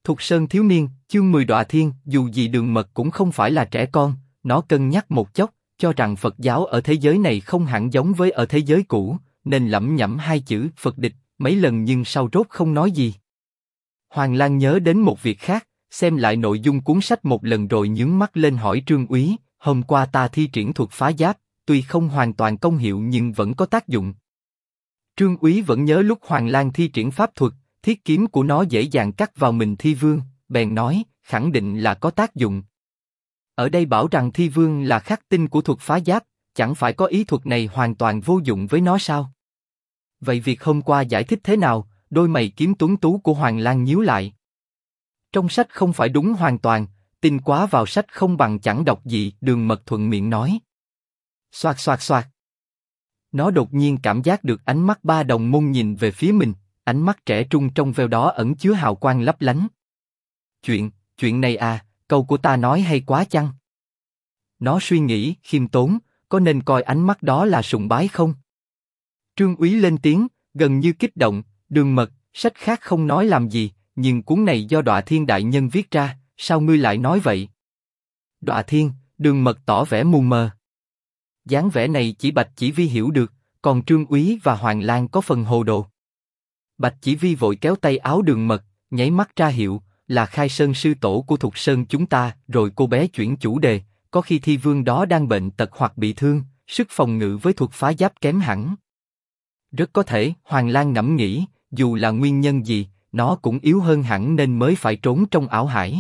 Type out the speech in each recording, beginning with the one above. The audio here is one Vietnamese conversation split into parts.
Thục Sơn thiếu niên, chương 10 Đọa Thiên, dù gì Đường Mật cũng không phải là trẻ con, nó cân nhắc một chốc, cho rằng Phật giáo ở thế giới này không hẳn giống với ở thế giới cũ, nên lẩm nhẩm hai chữ Phật địch mấy lần nhưng sau rốt không nói gì. Hoàng Lang nhớ đến một việc khác, xem lại nội dung cuốn sách một lần rồi nhướng mắt lên hỏi Trương Úy, hôm qua ta thi triển thuật phá giáp, tuy không hoàn toàn công hiệu nhưng vẫn có tác dụng. Trương Úy vẫn nhớ lúc Hoàng Lang thi triển pháp thuật, thiết kiếm của nó dễ dàng cắt vào mình Thi Vương, bèn nói, khẳng định là có tác dụng. Ở đây bảo rằng Thi Vương là khắc tinh của thuật phá giáp, chẳng phải có ý thuật này hoàn toàn vô dụng với nó sao? Vậy việc hôm qua giải thích thế nào? Đôi mày kiếm tuấn tú của Hoàng Lang nhíu lại. Trong sách không phải đúng hoàn toàn, tin quá vào sách không bằng chẳng đọc gì. Đường Mật thuận miệng nói. Xoạt xoạt xoạt. Nó đột nhiên cảm giác được ánh mắt ba đồng môn nhìn về phía mình, ánh mắt trẻ trung trong veo đó ẩn chứa hào quang lấp lánh. Chuyện này à, câu của ta nói hay quá chăng? Nó suy nghĩ, khiêm tốn, có nên coi ánh mắt đó là sùng bái không? Trương Úy lên tiếng, gần như kích động, Đường Mật, sách khác không nói làm gì, nhưng cuốn này do Đọa Thiên đại nhân viết ra, sao ngươi lại nói vậy? Đọa Thiên, Đường Mật tỏ vẻ mù mờ. Dáng vẻ này chỉ Bạch Chỉ Vi hiểu được, còn Trương Úy và Hoàng Lang có phần hồ đồ. Bạch Chỉ Vi vội kéo tay áo Đường Mật, nháy mắt ra hiệu, là Khai Sơn sư tổ của Thục Sơn chúng ta. Rồi cô bé chuyển chủ đề, có khi Thi Vương đó đang bệnh tật hoặc bị thương, sức phòng ngự với thuật phá giáp kém hẳn. Rất có thể, Hoàng Lang ngẫm nghĩ, dù là nguyên nhân gì, nó cũng yếu hơn hẳn nên mới phải trốn trong ảo hải.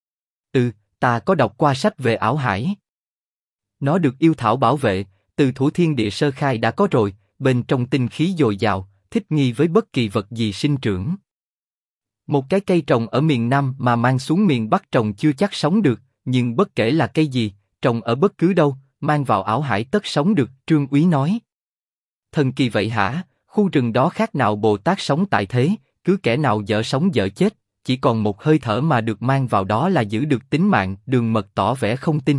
Ta có đọc qua sách về ảo hải. Nó được yêu thảo bảo vệ, từ thuở thiên địa sơ khai đã có rồi, bên trong tinh khí dồi dào, thích nghi với bất kỳ vật gì sinh trưởng. Một cái cây trồng ở miền Nam mà mang xuống miền Bắc trồng chưa chắc sống được, nhưng bất kể là cây gì, trồng ở bất cứ đâu, mang vào ảo hải tất sống được. Trương Úy nói. Thần kỳ vậy hả? Khu rừng đó khác nào Bồ Tát sống tại thế, cứ kẻ nào dở sống dở chết, chỉ còn một hơi thở mà được mang vào đó là giữ được tính mạng. Đường Mật tỏ vẻ không tin.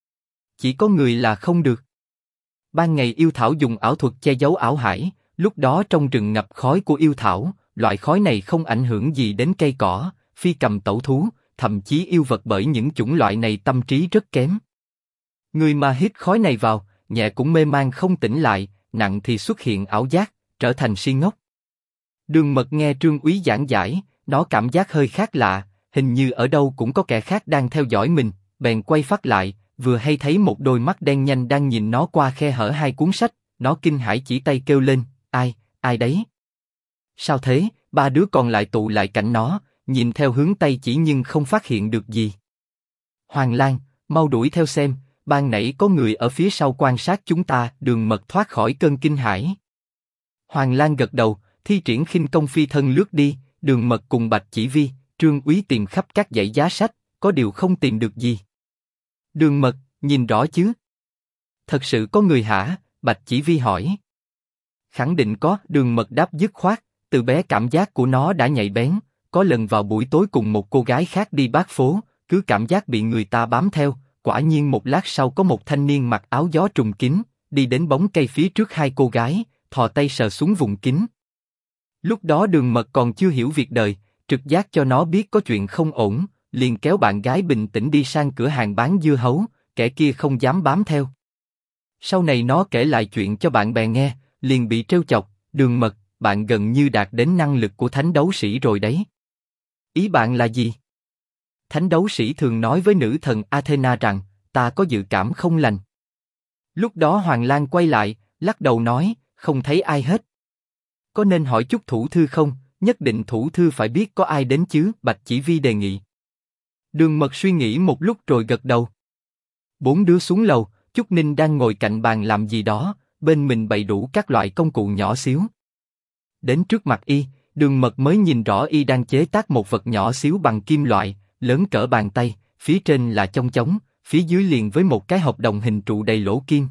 Chỉ có người là không được. Ban ngày yêu thảo dùng ảo thuật che giấu ảo hải, lúc đó trong rừng ngập khói của yêu thảo, loại khói này không ảnh hưởng gì đến cây cỏ, phi cầm tẩu thú, thậm chí yêu vật, bởi những chủng loại này tâm trí rất kém. Người mà hít khói này vào, nhẹ cũng mê man không tỉnh lại, nặng thì xuất hiện ảo giác, trở thành si ngốc. Đường Mật nghe Trương Úy giảng giải, nó cảm giác hơi khác lạ, hình như ở đâu cũng có kẻ khác đang theo dõi mình, bèn quay phát lại, vừa hay thấy một đôi mắt đen nhanh đang nhìn nó qua khe hở hai cuốn sách, nó kinh hãi chỉ tay kêu lên, ai đấy? Sao thế? Ba đứa còn lại tụ lại cạnh nó, nhìn theo hướng tay chỉ nhưng không phát hiện được gì. Hoàng Lang, mau đuổi theo xem, ban nãy có người ở phía sau quan sát chúng ta. Đường Mật thoát khỏi cơn kinh hãi. Hoàng Lang gật đầu, thi triển khinh công phi thân lướt đi. Đường Mật cùng Bạch Chỉ Vi, Trương Úy tìm khắp các dãy giá sách, có điều không tìm được gì. Đường Mật, nhìn rõ chứ? Thật sự có người hả? Bạch Chỉ Vi hỏi. Khẳng định có. Đường Mật đáp dứt khoát, từ bé cảm giác của nó đã nhạy bén, có lần vào buổi tối cùng một cô gái khác đi bát phố, cứ cảm giác bị người ta bám theo, quả nhiên một lát sau có một thanh niên mặc áo gió trùng kín, đi đến bóng cây phía trước hai cô gái, thò tay sờ xuống vùng kín. Lúc đó Đường Mật còn chưa hiểu việc đời, trực giác cho nó biết có chuyện không ổn, liền kéo bạn gái bình tĩnh đi sang cửa hàng bán dưa hấu, kẻ kia không dám bám theo. Sau này nó kể lại chuyện cho bạn bè nghe, liền bị trêu chọc, Đường Mật, bạn gần như đạt đến năng lực của thánh đấu sĩ rồi đấy. Ý bạn là gì? Thánh đấu sĩ thường nói với nữ thần Athena rằng, ta có dự cảm không lành. Lúc đó Hoàng Lang quay lại, lắc đầu nói, không thấy ai hết. Có nên hỏi chút thủ thư không? Nhất định thủ thư phải biết có ai đến chứ. Bạch Chỉ Vi đề nghị. Đường Mật suy nghĩ một lúc rồi gật đầu. Bốn đứa xuống lầu, Chúc Ninh đang ngồi cạnh bàn làm gì đó, bên mình bày đủ các loại công cụ nhỏ xíu. Đến trước mặt y, Đường Mật mới nhìn rõ y đang chế tác một vật nhỏ xíu bằng kim loại, lớn cỡ bàn tay, phía trên là chong chóng, phía dưới liền với một cái hộp đồng hình trụ đầy lỗ kim.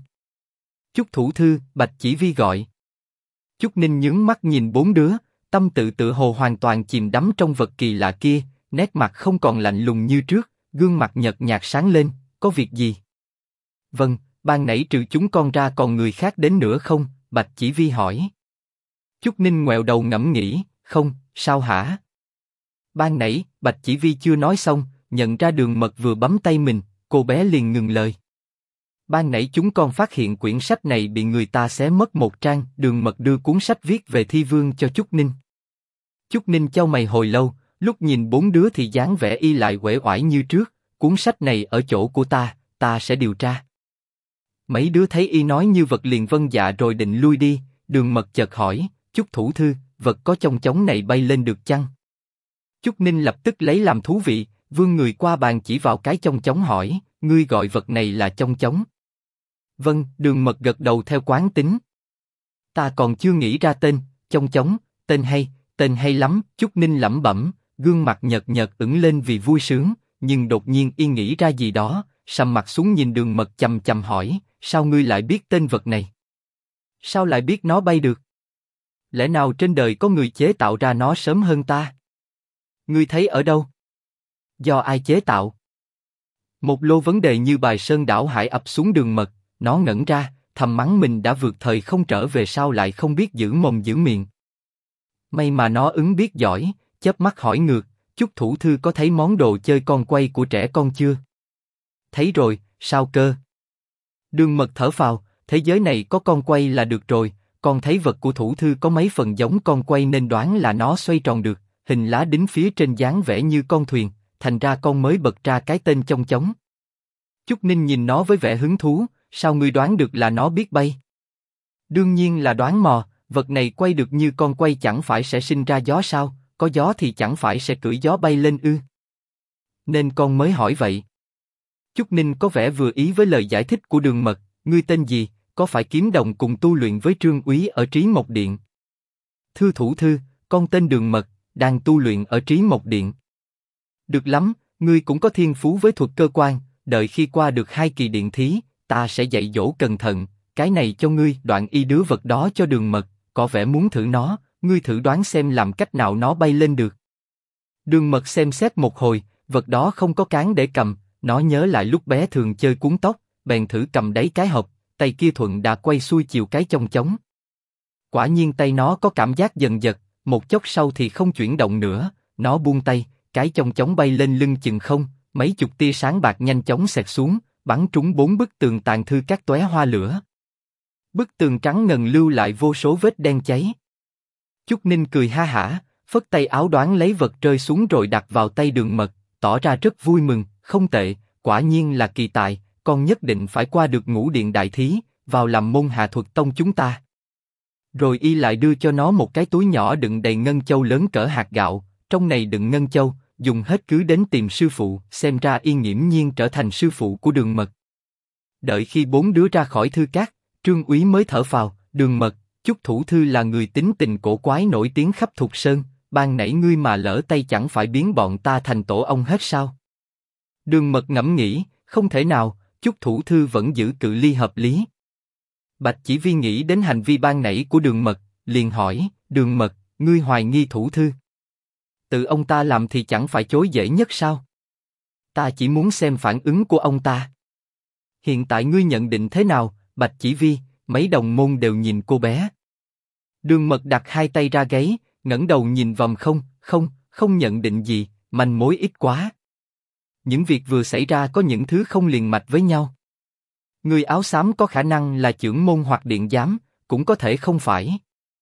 Chúc thủ thư, Bạch Chỉ Vi gọi. Chúc Ninh nhướng mắt nhìn bốn đứa, tâm tự tự hồ hoàn toàn chìm đắm trong vật kỳ lạ kia, nét mặt không còn lạnh lùng như trước, gương mặt nhợt nhạt sáng lên, có việc gì? Vâng, ban nãy trừ chúng con ra còn người khác đến nữa không? Bạch Chỉ Vi hỏi. Chúc Ninh ngoẹo đầu ngẫm nghĩ, không, sao hả? Ban nãy, Bạch Chỉ Vi chưa nói xong, nhận ra Đường Mật vừa bấm tay mình, cô bé liền ngừng lời. Ban nãy chúng con phát hiện quyển sách này bị người ta xé mất một trang. Đường Mật đưa cuốn sách viết về Thi Vương cho Chúc Ninh. Chúc Ninh chau mày hồi lâu, lúc nhìn bốn đứa thì dáng vẻ y lại uể oải như trước. Cuốn sách này ở chỗ của ta sẽ điều tra. Mấy đứa thấy y nói như vật liền vâng dạ rồi định lui đi. Đường Mật chợt hỏi, Chúc thủ thư, vật có chong chóng này bay lên được chăng? Chúc Ninh lập tức lấy làm thú vị, vươn người qua bàn chỉ vào cái chong chóng hỏi, ngươi gọi vật này là chong chóng? Vâng, Đường Mật gật đầu theo quán tính. Ta còn chưa nghĩ ra tên, chong chóng, tên hay lắm. Chúc Ninh lẩm bẩm, gương mặt nhợt nhợt ửng lên vì vui sướng, nhưng đột nhiên y nghĩ ra gì đó, sầm mặt xuống nhìn Đường Mật chằm chằm hỏi, sao ngươi lại biết tên vật này? Sao lại biết nó bay được? Lẽ nào trên đời có người chế tạo ra nó sớm hơn ta? Ngươi thấy ở đâu? Do ai chế tạo? Một lô vấn đề như bài sơn đảo hải ập xuống Đường Mật, nó ngẩn ra, thầm mắng mình đã vượt thời không trở về sao lại không biết giữ mồm giữ miệng. May mà nó ứng biết giỏi, chớp mắt hỏi ngược, Chúc thủ thư có thấy món đồ chơi con quay của trẻ con chưa? Thấy rồi, sao cơ? Đường Mật thở phào, thế giới này có con quay là được rồi, con thấy vật của thủ thư có mấy phần giống con quay nên đoán là nó xoay tròn được, hình lá đính phía trên dáng vẻ như con thuyền, thành ra con mới bật ra cái tên chong chóng. Chúc Ninh nhìn nó với vẻ hứng thú, sao ngươi đoán được là nó biết bay? Đương nhiên là đoán mò, vật này quay được như con quay chẳng phải sẽ sinh ra gió sao, có gió thì chẳng phải sẽ cưỡi gió bay lên ư? Nên con mới hỏi vậy. Chúc Ninh có vẻ vừa ý với lời giải thích của Đường Mật, ngươi tên gì, có phải kiếm đồng cùng tu luyện với Trương Úy ở Trí Mộc Điện? Thưa thủ thư, con tên Đường Mật, đang tu luyện ở Trí Mộc Điện. Được lắm, ngươi cũng có thiên phú với thuật cơ quan, đợi khi qua được 2 kỳ điện thí, ta sẽ dạy dỗ cẩn thận, cái này cho ngươi. Đoạn y đưa vật đó cho Đường Mật, có vẻ muốn thử nó, ngươi thử đoán xem làm cách nào nó bay lên được. Đường Mật xem xét một hồi, vật đó không có cán để cầm, nó nhớ lại lúc bé thường chơi cuốn tóc, bèn thử cầm đáy cái hộp, tay kia thuận đà quay xuôi chiều cái chong chóng. Quả nhiên tay nó có cảm giác dần dật, một chốc sau thì không chuyển động nữa, nó buông tay, cái chong chóng bay lên lưng chừng không, mấy chục tia sáng bạc nhanh chóng xẹt xuống, bắn trúng 4 bức tường tàn thư các tóe hoa lửa. Bức tường trắng ngần lưu lại vô số vết đen cháy. Chúc Ninh cười ha hả, phất tay áo đoán lấy vật rơi xuống rồi đặt vào tay Đường Mật, tỏ ra rất vui mừng, không tệ, quả nhiên là kỳ tài, con nhất định phải qua được Ngũ Điện đại thí, vào làm môn Hạ Thuật Tông chúng ta. Rồi y lại đưa cho nó một cái túi nhỏ đựng đầy ngân châu lớn cỡ hạt gạo, trong này đựng ngân châu, dùng hết cứ đến tìm sư phụ, xem ra y nghiễm nhiên trở thành sư phụ của Đường Mật. Đợi khi 4 đứa ra khỏi thư cát, Trương Úy mới thở phào, Đường Mật, Chúc thủ thư là người tính tình cổ quái nổi tiếng khắp Thục Sơn, ban nãy ngươi mà lỡ tay chẳng phải biến bọn ta thành tổ ong hết sao? Đường Mật ngẫm nghĩ, không thể nào, Chúc thủ thư vẫn giữ cự ly hợp lý. Bạch Chỉ Vi nghĩ đến hành vi ban nãy của Đường Mật, liền hỏi, Đường Mật, ngươi hoài nghi thủ thư? Tự ông ta làm thì chẳng phải chối dễ nhất sao? Ta chỉ muốn xem phản ứng của ông ta. Hiện tại ngươi nhận định thế nào? Bạch Chỉ Vi, mấy đồng môn đều nhìn cô bé. Đường Mật đặt 2 tay ra gáy, ngẩng đầu nhìn vòng không nhận định gì, manh mối ít quá. Những việc vừa xảy ra có những thứ không liền mạch với nhau. Người áo xám có khả năng là chưởng môn hoặc điện giám, cũng có thể không phải.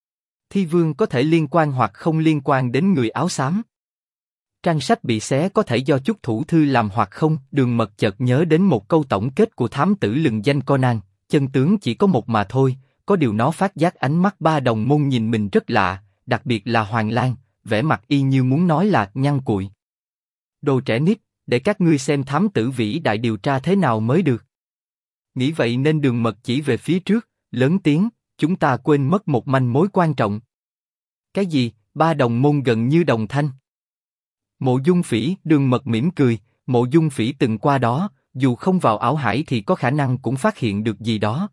Thi Vương có thể liên quan hoặc không liên quan đến người áo xám. Trang sách bị xé có thể do Chúc thủ thư làm hoặc không. Đường Mật chợt nhớ đến một câu tổng kết của thám tử lừng danh Conan, chân tướng chỉ có một mà thôi. Có điều nó phát giác ánh mắt 3 đồng môn nhìn mình rất lạ, đặc biệt là Hoàng Lan, vẻ mặt y như muốn nói là nhăn cụi. Đồ trẻ nít, để các ngươi xem thám tử vĩ đại điều tra thế nào mới được. Nghĩ vậy nên Đường Mật chỉ về phía trước, lớn tiếng, chúng ta quên mất một manh mối quan trọng. Cái gì? 3 đồng môn gần như đồng thanh. Mộ Dung Phỉ. Đường Mật mỉm cười, Mộ Dung Phỉ từng qua đó, dù không vào ảo hải thì có khả năng cũng phát hiện được gì đó.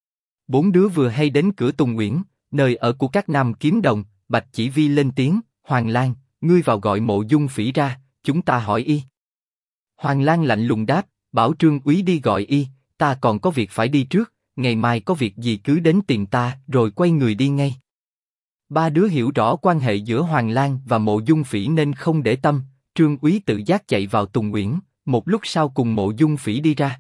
4 đứa vừa hay đến cửa Tùng Uyển, nơi ở của các nam kiếm đồng. Bạch Chỉ Vi lên tiếng, Hoàng Lan, ngươi vào gọi Mộ Dung Phỉ ra, chúng ta hỏi y. Hoàng Lan lạnh lùng đáp, bảo Trương Úy đi gọi y, ta còn có việc phải đi trước, ngày mai có việc gì cứ đến tìm ta, rồi quay người đi ngay. 3 đứa hiểu rõ quan hệ giữa Hoàng Lan và Mộ Dung Phỉ nên không để tâm, Trương Úy tự giác chạy vào Tùng Uyển, một lúc sau cùng Mộ Dung Phỉ đi ra.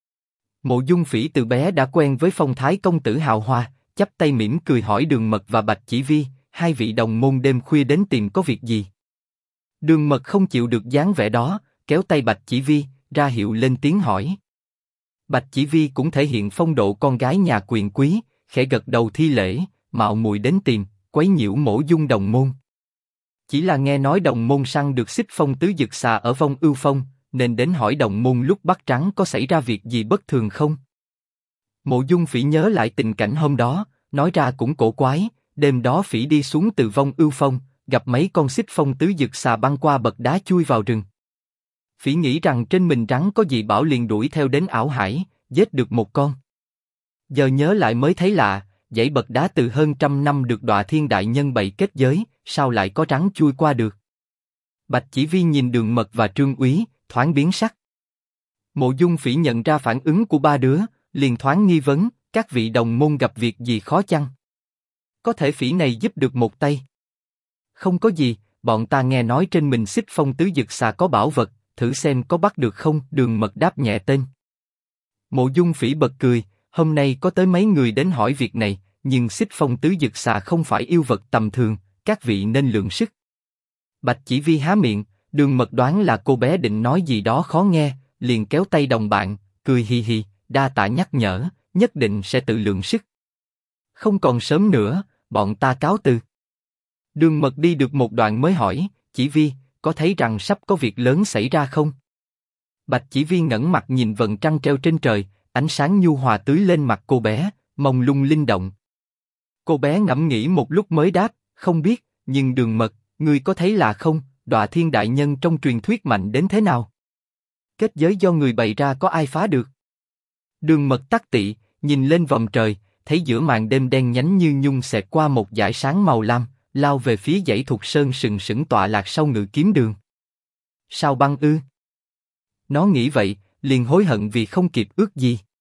Mộ Dung Phỉ từ bé đã quen với phong thái công tử hào hoa, chắp tay mỉm cười hỏi Đường Mật và Bạch Chỉ Vi, hai vị đồng môn đêm khuya đến tìm có việc gì? Đường Mật không chịu được dáng vẻ đó, kéo tay Bạch Chỉ Vi, ra hiệu lên tiếng hỏi. Bạch Chỉ Vi cũng thể hiện phong độ con gái nhà quyền quý, khẽ gật đầu thi lễ, mạo muội đến tìm, quấy nhiễu Mộ Dung đồng môn. Chỉ là nghe nói đồng môn săn được xích phong tứ dực xà ở Vong Ưu Phong, nên đến hỏi đồng môn lúc bắt trắng có xảy ra việc gì bất thường không? Mộ Dung Phỉ nhớ lại tình cảnh hôm đó, nói ra cũng cổ quái. Đêm đó Phỉ đi xuống từ Vong Ưu Phong, gặp mấy con xích phong tứ dực xà băng qua bậc đá chui vào rừng. Phỉ nghĩ rằng trên mình rắn có gì bảo liền đuổi theo đến ảo hải, giết được một con. Giờ nhớ lại mới thấy lạ, dãy bậc đá từ hơn 100 năm được Đọa Thiên đại nhân bày kết giới, sao lại có rắn chui qua được? Bạch Chỉ Vi nhìn Đường Mật và Trương Úy, thoáng biến sắc. Mộ Dung Phỉ nhận ra phản ứng của ba đứa, liền thoáng nghi vấn, các vị đồng môn gặp việc gì khó chăng? Có thể Phỉ này giúp được một tay. Không có gì, bọn ta nghe nói trên mình xích phong tứ dực xà có bảo vật, thử xem có bắt được không. Đường Mật đáp nhẹ tên. Mộ Dung Phỉ bật cười, hôm nay có tới mấy người đến hỏi việc này, nhưng xích phong tứ dực xà không phải yêu vật tầm thường, các vị nên lượng sức. Bạch Chỉ Vi há miệng, Đường Mật đoán là cô bé định nói gì đó khó nghe, liền kéo tay đồng bạn, cười hì hì, đa tạ nhắc nhở, nhất định sẽ tự lượng sức. Không còn sớm nữa, bọn ta cáo từ. Đường Mật đi được một đoạn mới hỏi, Chỉ Vi, có thấy rằng sắp có việc lớn xảy ra không? Bạch Chỉ Vi ngẩng mặt nhìn vầng trăng treo trên trời, ánh sáng nhu hòa tưới lên mặt cô bé, mông lung linh động. Cô bé ngẫm nghĩ một lúc mới đáp, không biết, nhưng Đường Mật, ngươi có thấy là không, Đọa Thiên đại nhân trong truyền thuyết mạnh đến thế nào? Kết giới do người bày ra có ai phá được? Đường Mật tắc tị, nhìn lên vòm trời, thấy giữa màn đêm đen nhánh như nhung xẹt qua một dải sáng màu lam, lao về phía dãy Thục Sơn sừng sững tọa lạc sau Ngự Kiếm Đường. Sao băng ư? Nó nghĩ vậy, liền hối hận vì không kịp ước gì.